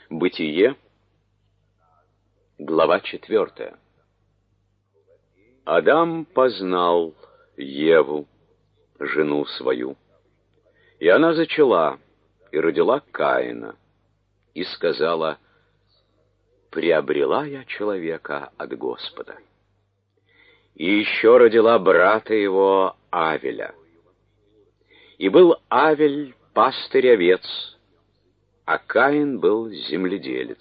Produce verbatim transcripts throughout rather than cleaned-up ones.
Бытие, глава четвертая. Адам познал Еву, жену свою, и она зачала и родила Каина, и сказала: «Приобрела я человека от Господа». И еще родила брата его Авеля. И был Авель пастырь овец, а Каин был земледелец.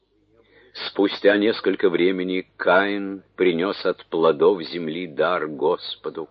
Спустя несколько времени Каин принес от плодов земли дар Господу.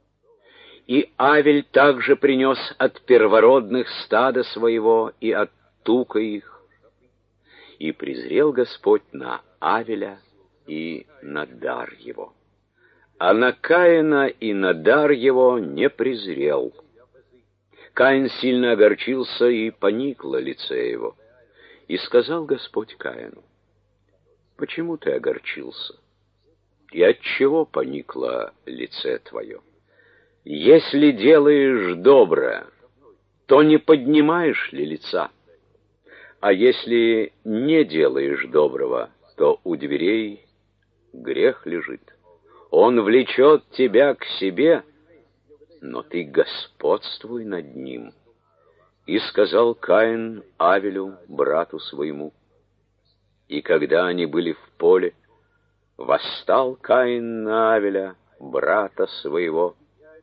И Авель также принес от первородных стада своего и от тука их. И презрел Господь на Авеля и на дар его, а на Каина и на дар его не презрел. Каин сильно огорчился, и поникло лице его. И сказал Господь Каину: «Почему ты огорчился? И отчего поникло лице твое? Если делаешь доброе, то не поднимаешь ли лица? А если не делаешь доброго, то у дверей грех лежит. Он влечет тебя к себе, но ты господствуй над ним». И сказал Каин Авелю, брату своему. И когда они были в поле, восстал Каин на Авеля, брата своего,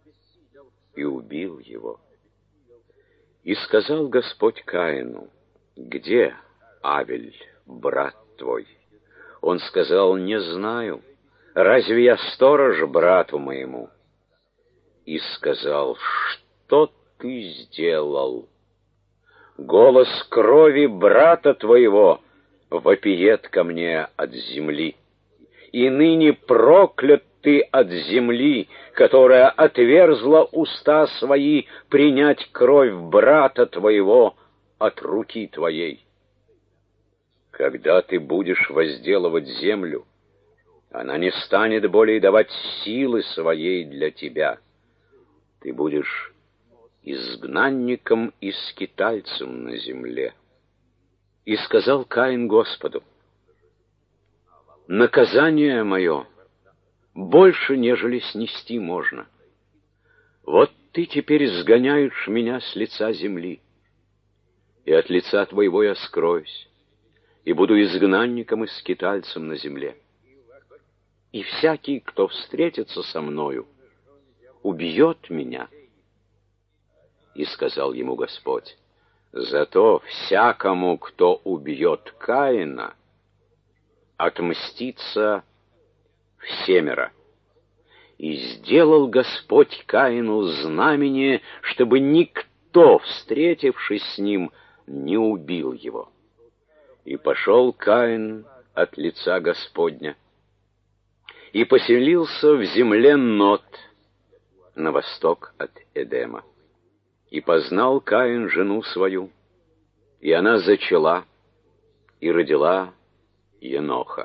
и убил его. И сказал Господь Каину: «Где Авель, брат твой?» Он сказал: «Не знаю. Разве я сторож брату моему?» И сказал: «Что ты сделал? Голос крови брата твоего вопиет ко мне от земли. И ныне проклят ты от земли, которая отверзла уста свои принять кровь брата твоего от руки твоей. Когда ты будешь возделывать землю, она не станет более давать силы своей для тебя. Ты будешь изгнанником и скитальцем на земле». И сказал Каин Господу: «Наказание мое больше, нежели снести можно. Вот ты теперь сгоняешь меня с лица земли, и от лица твоего я скроюсь, и буду изгнанником и скитальцем на земле. И всякий, кто встретится со мною, убьет меня». И сказал ему Господь: «Зато всякому, кто убьет Каина, отмстится всемеро». И сделал Господь Каину знамение, чтобы никто, встретившись с ним, не убил его. И пошел Каин от лица Господня, и поселился в земле Нот, на восток от Эдема. И познал Каин жену свою, и она зачала и родила Еноха.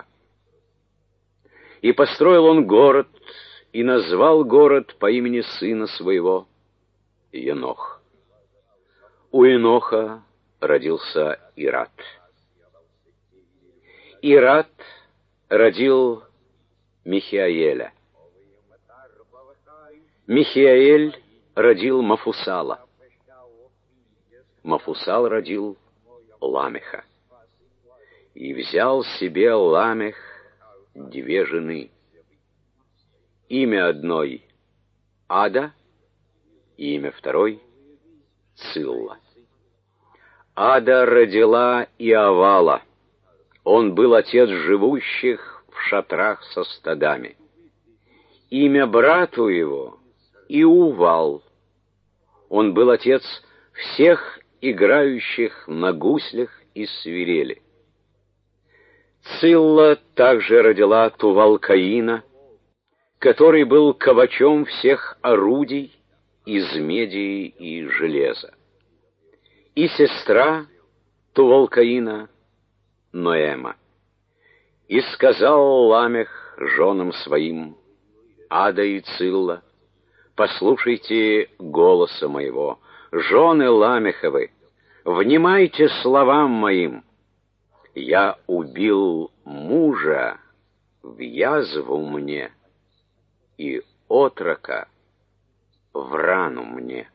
И построил он город, и назвал город по имени сына своего Енох. У Еноха родился Ират. Ират родил Михиаэля. Михиаэль родил Мафусала. Мафусал родил Ламеха. И взял себе Ламех две жены. Имя одной — Ада, и имя второй — Цилла. Ада родила Иовала. Он был отец живущих в шатрах со стадами. Имя брату его — Иувал. Он был отец всех играющих на гуслях и свирели. Цилла также родила Тувал-Каина, который был ковачом всех орудий из меди и железа. И сестра Тувал-Каина Ноэма. И сказал Ламех женам своим: «Ада и Цилла, послушайте голоса моего, жены Ламеховы, внимайте словам моим. Я убил мужа в язву мне и отрока в рану мне.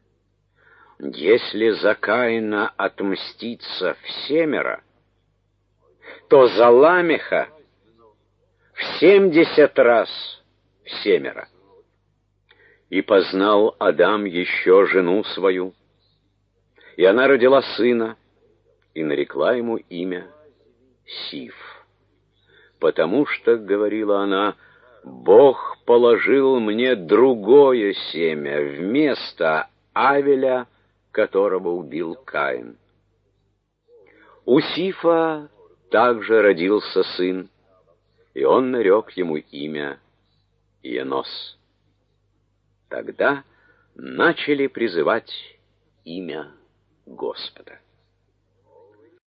Если за Каина отмститься всемеро, то за Ламеха в семьдесят раз всемеро. И познал Адам еще жену свою, и она родила сына, и нарекла ему имя Сиф, потому что, говорила она, Бог положил мне другое семя вместо Авеля, которого убил Каин. У Сифа также родился сын, и он нарек ему имя Енос. Тогда начали призывать имя Господа.